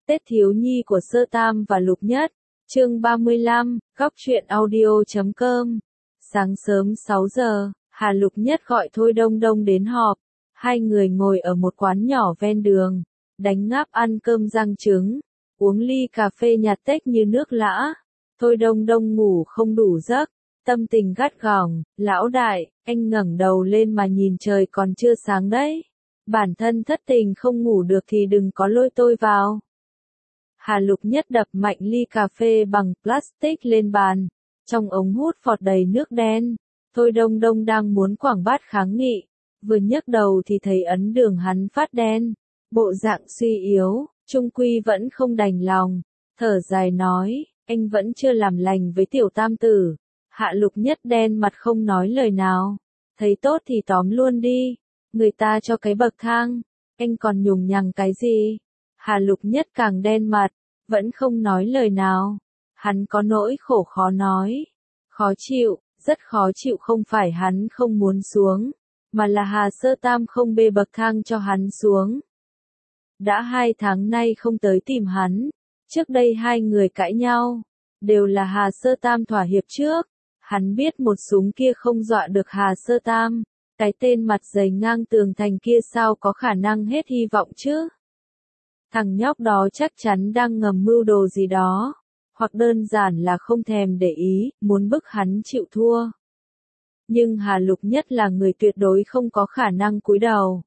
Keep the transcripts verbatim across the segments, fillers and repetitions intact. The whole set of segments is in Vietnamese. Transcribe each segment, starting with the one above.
Tết thiếu nhi của Sơ Tam và Lục Nhất, chương ba mươi lăm, góc truyện audio chấm com. Sáng sớm sáu giờ, Hà Lục Nhất gọi Thôi Đông Đông đến họp. Hai người ngồi ở một quán nhỏ ven đường, đánh ngáp ăn cơm rang trứng, uống ly cà phê nhạt tách như nước lã. Thôi Đông Đông ngủ không đủ giấc, tâm tình gắt gỏng. Lão đại, anh ngẩng đầu lên mà nhìn trời còn chưa sáng đấy. Bản thân thất tình không ngủ được thì đừng có lôi tôi vào. Hà Lục Nhất đập mạnh ly cà phê bằng plastic lên bàn, trong ống hút phọt đầy nước đen. Thôi Đông Đông đang muốn quẳng bát kháng nghị, vừa nhấc đầu thì thấy ấn đường hắn phát đen, bộ dạng suy yếu, trung quy vẫn không đành lòng, thở dài nói, anh vẫn chưa làm lành với tiểu tam tử. Hạ Lục Nhất đen mặt không nói lời nào, thấy tốt thì tóm luôn đi, người ta cho cái bậc thang, anh còn nhùng nhằng cái gì? Hà Lục Nhất càng đen mặt, vẫn không nói lời nào. Hắn có nỗi khổ khó nói. Khó chịu, rất khó chịu, không phải hắn không muốn xuống, mà là Hà Sơ Tam không bê bậc thang cho hắn xuống. Đã hai tháng nay không tới tìm hắn. Trước đây hai người cãi nhau, đều là Hà Sơ Tam thỏa hiệp trước. Hắn biết một súng kia không dọa được Hà Sơ Tam. Cái tên mặt dày ngang tường thành kia sao có khả năng hết hy vọng chứ? Thằng nhóc đó chắc chắn đang ngầm mưu đồ gì đó, hoặc đơn giản là không thèm để ý, muốn bức hắn chịu thua. Nhưng Hà Lục Nhất là người tuyệt đối không có khả năng cúi đầu.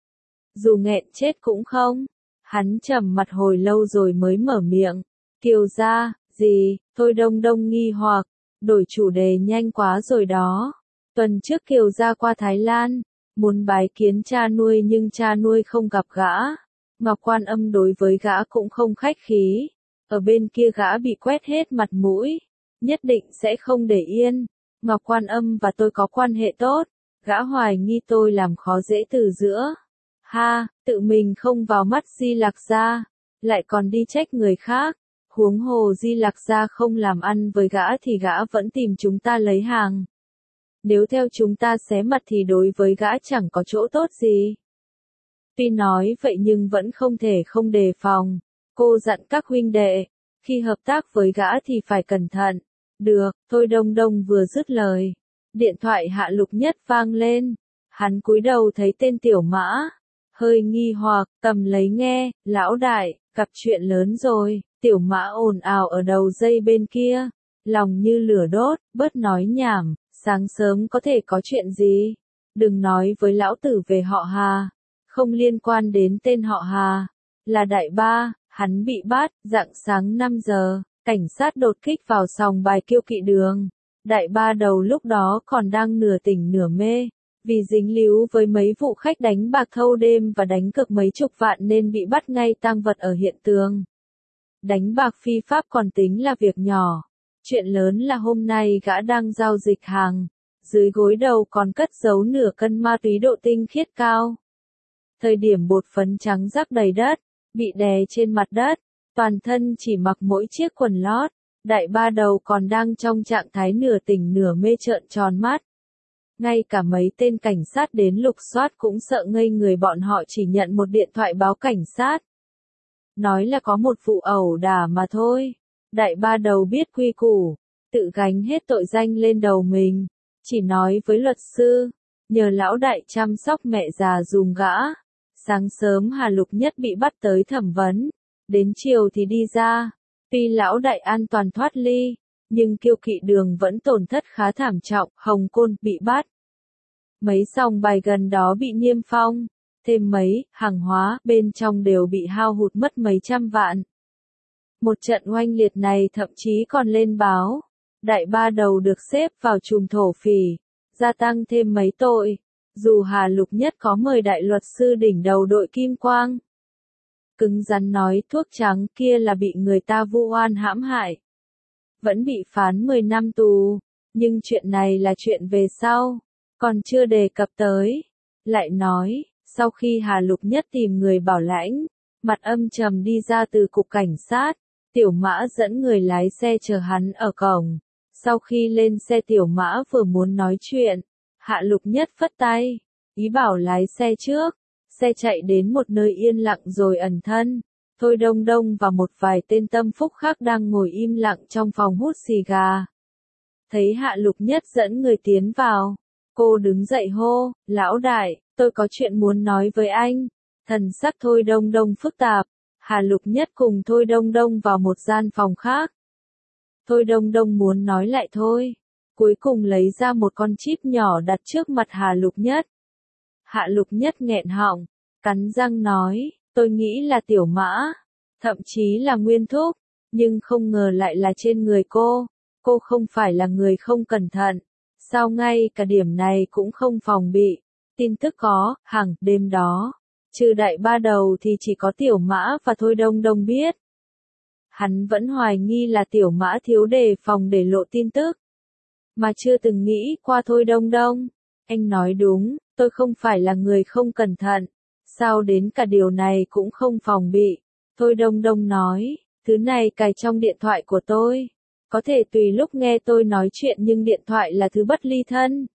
Dù nghẹn chết cũng không. Hắn trầm mặt hồi lâu rồi mới mở miệng. Kiều gia, gì? Thôi Đông Đông nghi hoặc, đổi chủ đề nhanh quá rồi đó. Tuần trước Kiều gia qua Thái Lan, muốn bái kiến cha nuôi nhưng cha nuôi không gặp gã. Ngọc Quan Âm đối với gã cũng không khách khí. Ở bên kia gã bị quét hết mặt mũi, nhất định sẽ không để yên. Ngọc Quan Âm và tôi có quan hệ tốt, gã hoài nghi tôi làm khó dễ từ giữa. Ha, tự mình không vào mắt Di Lặc Gia, lại còn đi trách người khác. Huống hồ Di Lặc Gia không làm ăn với gã thì gã vẫn tìm chúng ta lấy hàng. Nếu theo chúng ta xé mặt thì đối với gã chẳng có chỗ tốt gì. Tuy nói vậy nhưng vẫn không thể không đề phòng. Cô dặn các huynh đệ, khi hợp tác với gã thì phải cẩn thận. Được, Thôi Đông Đông vừa dứt lời, điện thoại Hạ Lục Nhất vang lên. Hắn cúi đầu thấy tên Tiểu Mã, hơi nghi hoặc, cầm lấy nghe. Lão đại, gặp chuyện lớn rồi. Tiểu Mã ồn ào ở đầu dây bên kia, lòng như lửa đốt, bớt nói nhảm, sáng sớm có thể có chuyện gì? Đừng nói với lão tử về họ Hà, không liên quan đến tên họ Hà, là đại ba. Hắn bị bắt. Rạng sáng năm giờ, cảnh sát đột kích vào sòng bài Kiêu Kỵ Đường. Đại ba đầu lúc đó còn đang nửa tỉnh nửa mê, vì dính líu với mấy vụ khách đánh bạc thâu đêm và đánh cược mấy chục vạn nên bị bắt ngay tang vật ở hiện trường. Đánh bạc phi pháp còn tính là việc nhỏ, chuyện lớn là hôm nay gã đang giao dịch hàng, dưới gối đầu còn cất giấu nửa cân ma túy độ tinh khiết cao. Thời điểm bột phấn trắng rác đầy đất, bị đè trên mặt đất, toàn thân chỉ mặc mỗi chiếc quần lót, đại ba đầu còn đang trong trạng thái nửa tỉnh nửa mê trợn tròn mắt. Ngay cả mấy tên cảnh sát đến lục soát cũng sợ ngây người, bọn họ chỉ nhận một điện thoại báo cảnh sát. Nói là có một vụ ẩu đả mà thôi. Đại ba đầu biết quy củ, tự gánh hết tội danh lên đầu mình, chỉ nói với luật sư, nhờ lão đại chăm sóc mẹ già dùm gã. Sáng sớm Hà Lục Nhất bị bắt tới thẩm vấn, đến chiều thì đi ra. Tuy lão đại an toàn thoát ly, nhưng Kiêu Kỵ Đường vẫn tổn thất khá thảm trọng. Hồng Côn bị bắt, mấy sòng bài gần đó bị niêm phong, thêm mấy hàng hóa bên trong đều bị hao hụt mất mấy trăm vạn. Một trận oanh liệt này thậm chí còn lên báo. Đại ba đầu được xếp vào chùm thổ phỉ, gia tăng thêm mấy tội. Dù Hà Lục Nhất có mời đại luật sư đỉnh đầu đội Kim Quang, cứng rắn nói thuốc trắng kia là bị người ta vu oan hãm hại, vẫn bị phán mười năm tù, nhưng chuyện này là chuyện về sau, còn chưa đề cập tới. Lại nói, sau khi Hà Lục Nhất tìm người bảo lãnh, mặt âm trầm đi ra từ cục cảnh sát, Tiểu Mã dẫn người lái xe chờ hắn ở cổng. Sau khi lên xe Tiểu Mã vừa muốn nói chuyện, Hạ Lục Nhất phất tay, ý bảo lái xe trước. Xe chạy đến một nơi yên lặng rồi ẩn thân. Thôi Đông Đông và một vài tên tâm phúc khác đang ngồi im lặng trong phòng hút xì gà. Thấy Hạ Lục Nhất dẫn người tiến vào, cô đứng dậy hô, lão đại, tôi có chuyện muốn nói với anh. Thần sắc Thôi Đông Đông phức tạp, Hạ Lục Nhất cùng Thôi Đông Đông vào một gian phòng khác. Thôi Đông Đông muốn nói lại thôi, cuối cùng lấy ra một con chip nhỏ đặt trước mặt Hạ Lục Nhất. Hạ Lục Nhất nghẹn họng, cắn răng nói, tôi nghĩ là Tiểu Mã, thậm chí là Nguyên Thúc, nhưng không ngờ lại là trên người cô. Cô không phải là người không cẩn thận, sao ngay cả điểm này cũng không phòng bị. Tin tức có, hằng đêm đó, trừ đại ba đầu thì chỉ có Tiểu Mã và Thôi Đông Đông biết. Hắn vẫn hoài nghi là Tiểu Mã thiếu đề phòng để lộ tin tức, mà chưa từng nghĩ qua Thôi Đông Đông. Anh nói đúng, tôi không phải là người không cẩn thận, sao đến cả điều này cũng không phòng bị. Thôi Đông Đông nói, thứ này cài trong điện thoại của tôi, có thể tùy lúc nghe tôi nói chuyện nhưng điện thoại là thứ bất ly thân.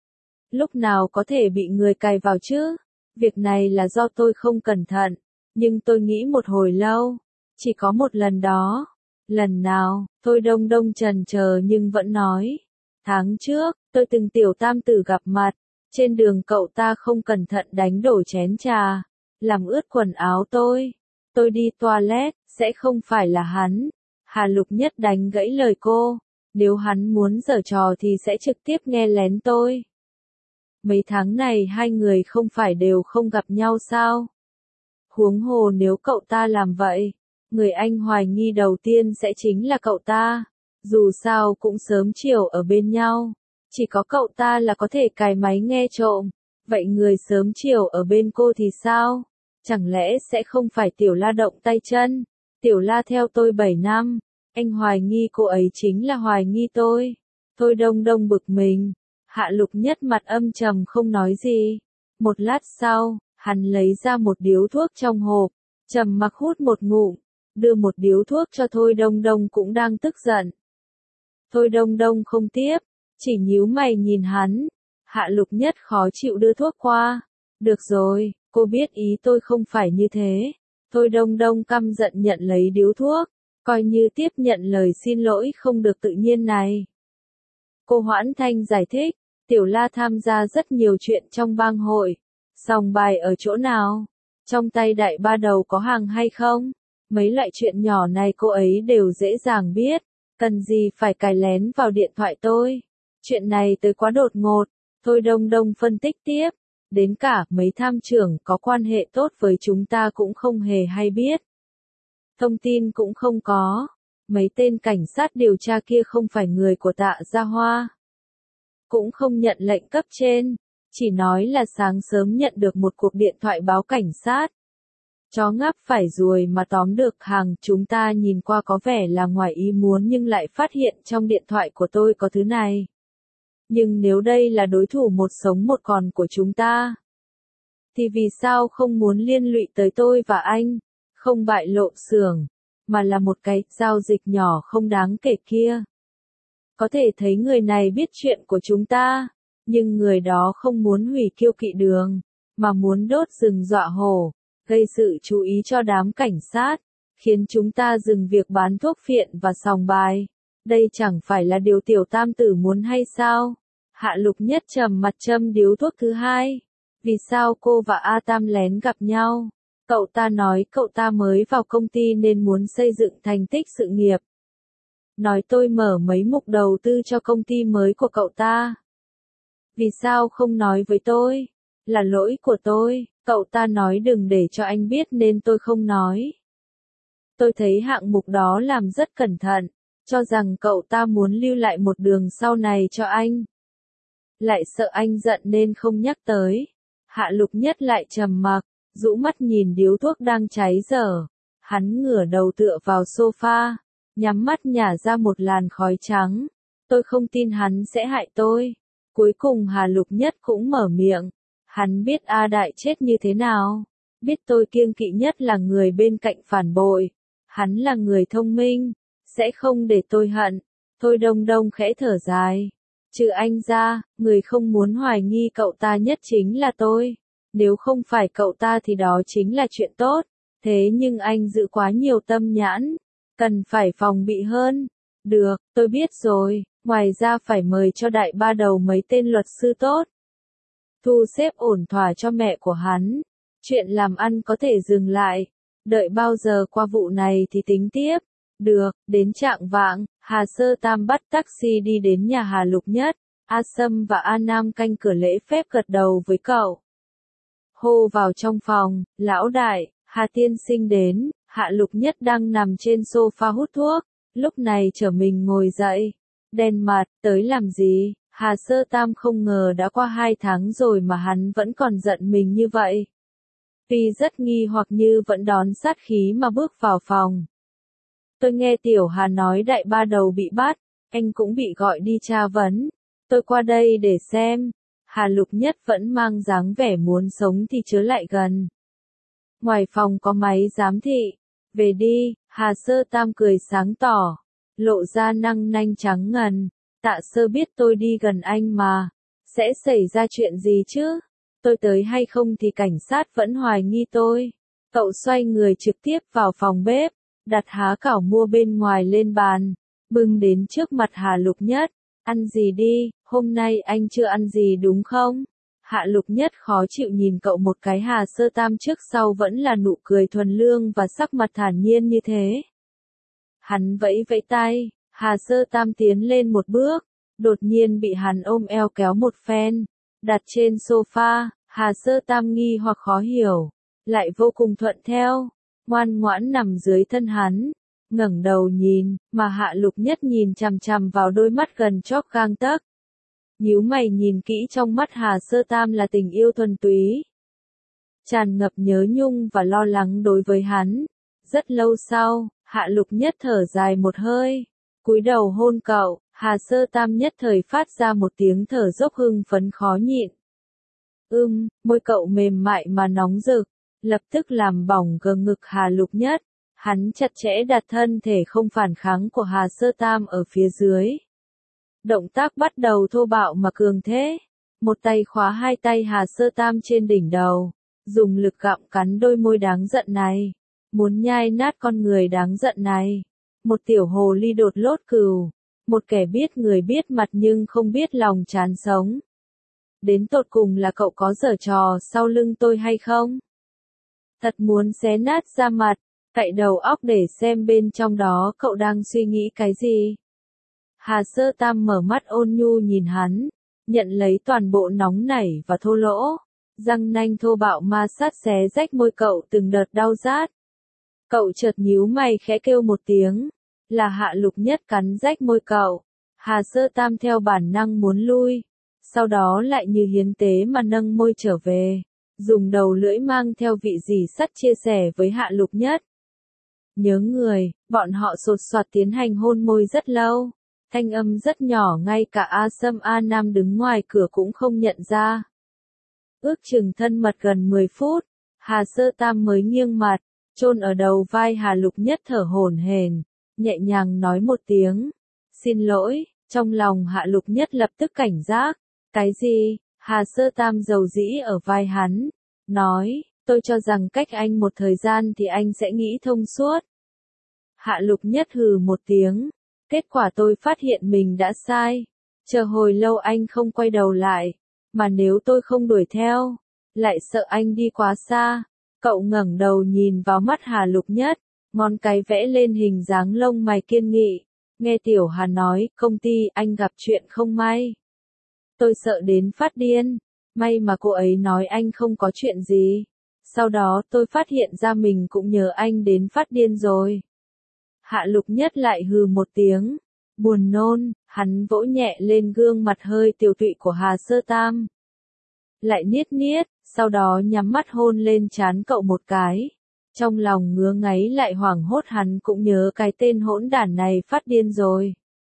Lúc nào có thể bị người cài vào chứ? Việc này là do tôi không cẩn thận, nhưng tôi nghĩ một hồi lâu, chỉ có một lần đó. Lần nào? Thôi Đông Đông chần chờ nhưng vẫn nói. Tháng trước, tôi từng Tiểu Tam Tử gặp mặt, trên đường cậu ta không cẩn thận đánh đổ chén trà, làm ướt quần áo tôi. Tôi đi toilet, sẽ không phải là hắn. Hà Lục Nhất đánh gãy lời cô, nếu hắn muốn giở trò thì sẽ trực tiếp nghe lén tôi. Mấy tháng này hai người không phải đều không gặp nhau sao? Huống hồ nếu cậu ta làm vậy, người anh hoài nghi đầu tiên sẽ chính là cậu ta. Dù sao cũng sớm chiều ở bên nhau, chỉ có cậu ta là có thể cài máy nghe trộm. Vậy người sớm chiều ở bên cô thì sao? Chẳng lẽ sẽ không phải Tiểu La động tay chân? Tiểu La theo tôi bảy năm, anh hoài nghi cô ấy chính là hoài nghi tôi. Thôi Đông Đông bực mình, Hạ Lục Nhất mặt âm trầm không nói gì. Một lát sau, hắn lấy ra một điếu thuốc trong hộp, trầm mặc hút một ngụm, đưa một điếu thuốc cho Thôi Đông Đông cũng đang tức giận. Thôi Đông Đông không tiếp, chỉ nhíu mày nhìn hắn. Hạ Lục Nhất khó chịu đưa thuốc qua. Được rồi, cô biết ý tôi không phải như thế. Thôi Đông Đông căm giận nhận lấy điếu thuốc, coi như tiếp nhận lời xin lỗi không được tự nhiên này. Cô Hoãn Thanh giải thích, Tiểu La tham gia rất nhiều chuyện trong bang hội. Sòng bài ở chỗ nào? Trong tay đại ba đầu có hàng hay không? Mấy loại chuyện nhỏ này cô ấy đều dễ dàng biết. Cần gì phải cài lén vào điện thoại tôi? Chuyện này tới quá đột ngột. Thôi Đông Đông phân tích tiếp. Đến cả mấy tham trưởng có quan hệ tốt với chúng ta cũng không hề hay biết. Thông tin cũng không có. Mấy tên cảnh sát điều tra kia không phải người của Tạ Gia Hoa. Cũng không nhận lệnh cấp trên. Chỉ nói là sáng sớm nhận được một cuộc điện thoại báo cảnh sát. Chó ngáp phải ruồi mà tóm được hàng. Chúng ta nhìn qua có vẻ là ngoài ý muốn nhưng lại phát hiện trong điện thoại của tôi có thứ này. Nhưng nếu đây là đối thủ một sống một còn của chúng ta, thì vì sao không muốn liên lụy tới tôi và anh, không bại lộ xưởng, mà là một cái giao dịch nhỏ không đáng kể kia. Có thể thấy người này biết chuyện của chúng ta, nhưng người đó không muốn hủy Kiêu Kỵ Đường, mà muốn đốt rừng dọa hổ, gây sự chú ý cho đám cảnh sát, khiến chúng ta dừng việc bán thuốc phiện và sòng bài. Đây chẳng phải là điều Tiểu Tam Tử muốn hay sao? Hạ Lục Nhất trầm mặt châm điếu thuốc thứ hai. Vì sao cô và A Tam lén gặp nhau? Cậu ta nói cậu ta mới vào công ty nên muốn xây dựng thành tích sự nghiệp. Nói tôi mở mấy mục đầu tư cho công ty mới của cậu ta. Vì sao không nói với tôi? Là lỗi của tôi, cậu ta nói đừng để cho anh biết nên tôi không nói. Tôi thấy hạng mục đó làm rất cẩn thận, cho rằng cậu ta muốn lưu lại một đường sau này cho anh. Lại sợ anh giận nên không nhắc tới. Hạ Lục Nhất lại trầm mặc, rũ mắt nhìn điếu thuốc đang cháy dở. Hắn ngửa đầu tựa vào sofa, nhắm mắt nhả ra một làn khói trắng. Tôi không tin hắn sẽ hại tôi. Cuối cùng Hà Lục Nhất cũng mở miệng. Hắn biết A Đại chết như thế nào. Biết tôi kiêng kỵ nhất là người bên cạnh phản bội. Hắn là người thông minh, sẽ không để tôi hận. Thôi Đông Đông khẽ thở dài. Trừ anh ra, người không muốn hoài nghi cậu ta nhất chính là tôi. Nếu không phải cậu ta thì đó chính là chuyện tốt. Thế nhưng anh giữ quá nhiều tâm nhãn, cần phải phòng bị hơn. Được, tôi biết rồi, ngoài ra phải mời cho đại ba đầu mấy tên luật sư tốt. Thu xếp ổn thỏa cho mẹ của hắn. Chuyện làm ăn có thể dừng lại. Đợi bao giờ qua vụ này thì tính tiếp. Được, đến trạng vạng, Hà Sơ Tam bắt taxi đi đến nhà Hà Lục Nhất. A Sâm và A Nam canh cửa lễ phép gật đầu với cậu. Hô vào trong phòng, lão đại, Hà tiên sinh đến. Hạ Lục Nhất đang nằm trên sofa hút thuốc. Lúc này trở mình ngồi dậy. Đen mặt, tới làm gì? Hà Sơ Tam không ngờ đã qua hai tháng rồi mà hắn vẫn còn giận mình như vậy. Tuy rất nghi hoặc như vẫn đón sát khí mà bước vào phòng. Tôi nghe Tiểu Hà nói đại ba đầu bị bắt, anh cũng bị gọi đi tra vấn. Tôi qua đây để xem. Hà Lục Nhất vẫn mang dáng vẻ muốn sống thì chớ lại gần. Ngoài phòng có máy giám thị. Về đi, Hà Sơ Tam cười sáng tỏ. Lộ ra răng nanh trắng ngần. Tạ Sơ biết tôi đi gần anh mà. Sẽ xảy ra chuyện gì chứ? Tôi tới hay không thì cảnh sát vẫn hoài nghi tôi. Cậu xoay người trực tiếp vào phòng bếp. Đặt há cảo mua bên ngoài lên bàn. Bưng đến trước mặt Hà Lục Nhất. Ăn gì đi, hôm nay anh chưa ăn gì đúng không? Hạ Lục Nhất khó chịu nhìn cậu một cái. Hà Sơ Tam trước sau vẫn là nụ cười thuần lương và sắc mặt thản nhiên như thế. Hắn vẫy vẫy tay, Hà Sơ Tam tiến lên một bước, đột nhiên bị hắn ôm eo kéo một phen, đặt trên sofa. Hà Sơ Tam nghi hoặc khó hiểu, lại vô cùng thuận theo, ngoan ngoãn nằm dưới thân hắn. Ngẩng đầu nhìn, mà Hạ Lục Nhất nhìn chằm chằm vào đôi mắt gần chóp gang tấc. Nhíu mày nhìn kỹ, trong mắt Hà Sơ Tam là tình yêu thuần túy, tràn ngập nhớ nhung và lo lắng đối với hắn. Rất lâu sau, Hạ Lục Nhất thở dài một hơi, cúi đầu hôn cậu. Hà Sơ Tam nhất thời phát ra một tiếng thở dốc hưng phấn khó nhịn. Ưm, môi cậu mềm mại mà nóng rực, lập tức làm bỏng gờ ngực Hà Lục Nhất. Hắn chặt chẽ đặt thân thể không phản kháng của Hà Sơ Tam ở phía dưới. Động tác bắt đầu thô bạo mà cường thế. Một tay khóa hai tay Hà Sơ Tam trên đỉnh đầu, dùng lực gặm cắn đôi môi đáng giận này, muốn nhai nát con người đáng giận này. Một tiểu hồ ly đột lốt cừu, một kẻ biết người biết mặt nhưng không biết lòng chán sống. Đến tột cùng là cậu có giở trò sau lưng tôi hay không? Thật muốn xé nát da mặt, cạy đầu óc để xem bên trong đó cậu đang suy nghĩ cái gì. Hà Sơ Tam mở mắt ôn nhu nhìn hắn, nhận lấy toàn bộ nóng nảy và thô lỗ. Răng nanh thô bạo ma sát xé rách môi cậu từng đợt đau rát. Cậu chợt nhíu mày khẽ kêu một tiếng, là Hạ Lục Nhất cắn rách môi cậu. Hà Sơ Tam theo bản năng muốn lui, sau đó lại như hiến tế mà nâng môi trở về, dùng đầu lưỡi mang theo vị dì sắt chia sẻ với Hạ Lục Nhất. Nhớ người, bọn họ sột soạt tiến hành hôn môi rất lâu, thanh âm rất nhỏ, ngay cả A Sâm A Nam đứng ngoài cửa cũng không nhận ra. Ước chừng thân mật gần mười phút, Hà Sơ Tam mới nghiêng mặt, chôn ở đầu vai Hà Lục Nhất thở hổn hển, nhẹ nhàng nói một tiếng, xin lỗi. Trong lòng Hạ Lục Nhất lập tức cảnh giác. Cái gì? Hà Sơ Tam dầu dĩ ở vai hắn, nói, tôi cho rằng cách anh một thời gian thì anh sẽ nghĩ thông suốt. Hạ Lục Nhất hừ một tiếng, kết quả tôi phát hiện mình đã sai. Chờ hồi lâu anh không quay đầu lại, mà nếu tôi không đuổi theo, lại sợ anh đi quá xa. Cậu ngẩng đầu nhìn vào mắt Hà Lục Nhất, ngón cái vẽ lên hình dáng lông mày kiên nghị. Nghe Tiểu Hà nói, công ty anh gặp chuyện không may. Tôi sợ đến phát điên, may mà cô ấy nói anh không có chuyện gì. Sau đó tôi phát hiện ra mình cũng nhớ anh đến phát điên rồi. Hạ Lục Nhất lại hừ một tiếng, buồn nôn, hắn vỗ nhẹ lên gương mặt hơi tiều tụy của Hà Sơ Tam. Lại niết niết, sau đó nhắm mắt hôn lên trán cậu một cái. Trong lòng ngứa ngáy lại hoảng hốt, hắn cũng nhớ cái tên hỗn đản này phát điên rồi.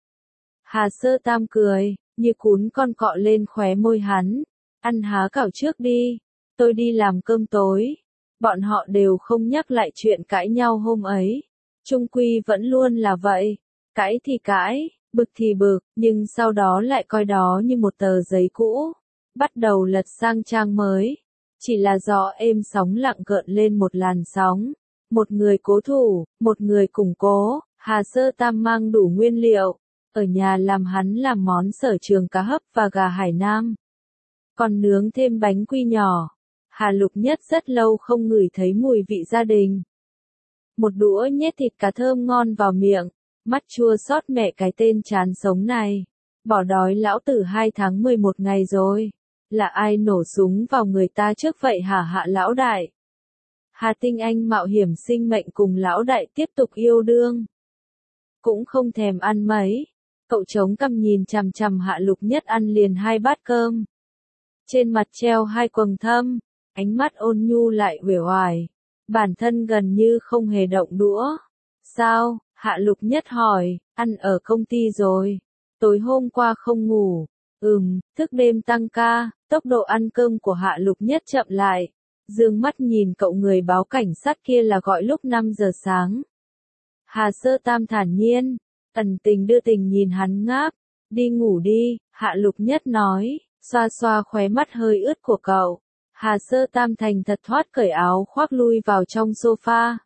Hà Sơ Tam cười, như cún con cọ lên khóe môi hắn. Ăn há cảo trước đi, tôi đi làm cơm tối. Bọn họ đều không nhắc lại chuyện cãi nhau hôm ấy. Chung quy vẫn luôn là vậy. Cãi thì cãi, bực thì bực, nhưng sau đó lại coi đó như một tờ giấy cũ. Bắt đầu lật sang trang mới. Chỉ là gió êm sóng lặng gợn lên một làn sóng. Một người cố thủ, một người củng cố, Hà Sơ Tam mang đủ nguyên liệu. Ở nhà làm hắn làm món sở trường cá hấp và gà Hải Nam. Còn nướng thêm bánh quy nhỏ. Hà Lục Nhất rất lâu không ngửi thấy mùi vị gia đình. Một đũa nhét thịt cá thơm ngon vào miệng, mắt chua xót mẹ cái tên chán sống này. Bỏ đói lão tử hai tháng mười một ngày rồi. Là ai nổ súng vào người ta trước vậy hả Hạ lão đại? Hà Tinh Anh mạo hiểm sinh mệnh cùng lão đại tiếp tục yêu đương. Cũng không thèm ăn mấy. Cậu chống cằm nhìn chằm chằm Hạ Lục Nhất ăn liền hai bát cơm. Trên mặt treo hai quầng thâm, ánh mắt ôn nhu lại uể oải. Bản thân gần như không hề động đũa. Sao? Hạ Lục Nhất hỏi, ăn ở công ty rồi. Tối hôm qua không ngủ. Ừm, thức đêm tăng ca, tốc độ ăn cơm của Hạ Lục Nhất chậm lại. Dương mắt nhìn cậu người báo cảnh sát kia là gọi lúc năm giờ sáng. Hà Sơ Tam thản nhiên, ẩn tình đưa tình nhìn hắn ngáp. Đi ngủ đi, Hạ Lục Nhất nói, xoa xoa khóe mắt hơi ướt của cậu. Hà Sơ Tam thành thật thoát cởi áo khoác lui vào trong sofa.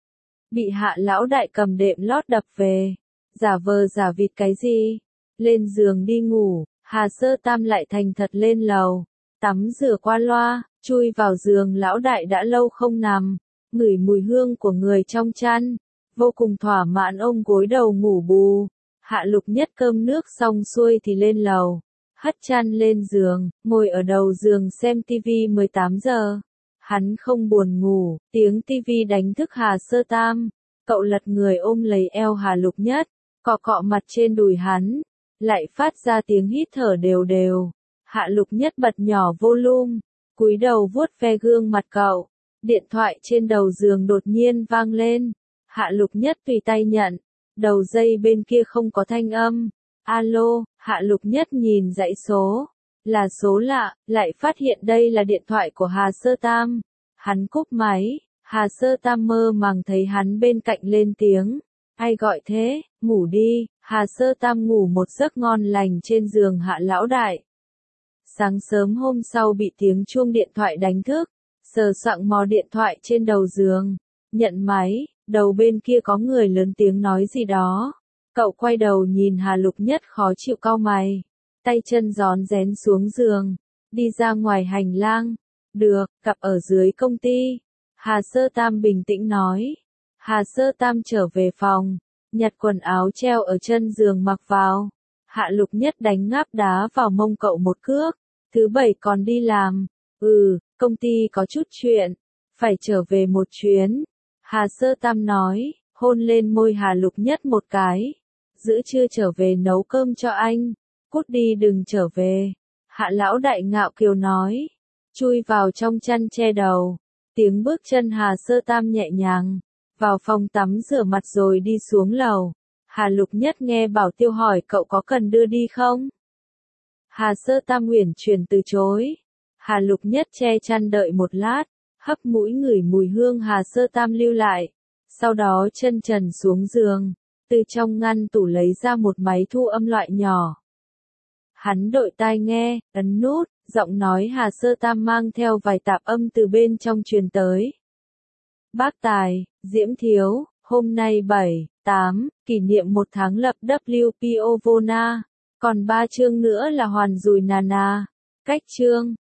Bị Hạ lão đại cầm đệm lót đập về. Giả vờ giả vịt cái gì? Lên giường đi ngủ, Hà Sơ Tam lại thành thật lên lầu. Tắm rửa qua loa, chui vào giường lão đại đã lâu không nằm. Ngửi mùi hương của người trong chăn. Vô cùng thỏa mãn ôm gối đầu ngủ bù. Hạ Lục Nhất cơm nước xong xuôi thì lên lầu. Hất chăn lên giường, ngồi ở đầu giường xem tivi mười tám giờ. Hắn không buồn ngủ, tiếng tivi đánh thức Hà Sơ Tam. Cậu lật người ôm lấy eo Hà Lục Nhất, cọ cọ mặt trên đùi hắn, lại phát ra tiếng hít thở đều đều. Hạ Lục Nhất bật nhỏ volume, cúi đầu vuốt ve gương mặt cậu. Điện thoại trên đầu giường đột nhiên vang lên. Hạ Lục Nhất tùy tay nhận, đầu dây bên kia không có thanh âm. Alo, Hạ Lục Nhất nhìn dãy số. Là số lạ, lại phát hiện đây là điện thoại của Hà Sơ Tam. Hắn cúp máy, Hà Sơ Tam mơ màng thấy hắn bên cạnh lên tiếng. Ai gọi thế, ngủ đi, Hà Sơ Tam ngủ một giấc ngon lành trên giường Hạ lão đại. Sáng sớm hôm sau bị tiếng chuông điện thoại đánh thức, sờ soạng mò điện thoại trên đầu giường. Nhận máy, đầu bên kia có người lớn tiếng nói gì đó. Cậu quay đầu nhìn Hà Lục Nhất khó chịu cau mày. Tay chân rón rén xuống giường. Đi ra ngoài hành lang. Được, gặp ở dưới công ty. Hà Sơ Tam bình tĩnh nói. Hà Sơ Tam trở về phòng. Nhặt quần áo treo ở chân giường mặc vào. Hạ Lục Nhất đánh ngáp đá vào mông cậu một cước. Thứ bảy còn đi làm. Ừ, công ty có chút chuyện. Phải trở về một chuyến. Hà Sơ Tam nói, hôn lên môi Hà Lục Nhất một cái. Giữa trưa trở về nấu cơm cho anh. Cút đi đừng trở về. Hạ lão đại ngạo kiều nói. Chui vào trong chăn che đầu. Tiếng bước chân Hà Sơ Tam nhẹ nhàng. Vào phòng tắm rửa mặt rồi đi xuống lầu. Hà Lục Nhất nghe Bảo Tiêu hỏi cậu có cần đưa đi không? Hà Sơ Tam uyển chuyển từ chối. Hà Lục Nhất che chăn đợi một lát. Hấp mũi ngửi mùi hương Hà Sơ Tam lưu lại. Sau đó chân trần xuống giường. Từ trong ngăn tủ lấy ra một máy thu âm loại nhỏ. Hắn đội tai nghe, ấn nút, giọng nói Hà Sơ Tam mang theo vài tạp âm từ bên trong truyền tới. Bác Tài, Diễm Thiếu, hôm nay bảy, tám, kỷ niệm một tháng lập W P O Vona. Còn ba chương nữa là hoàn dùi nà nà. Cách chương.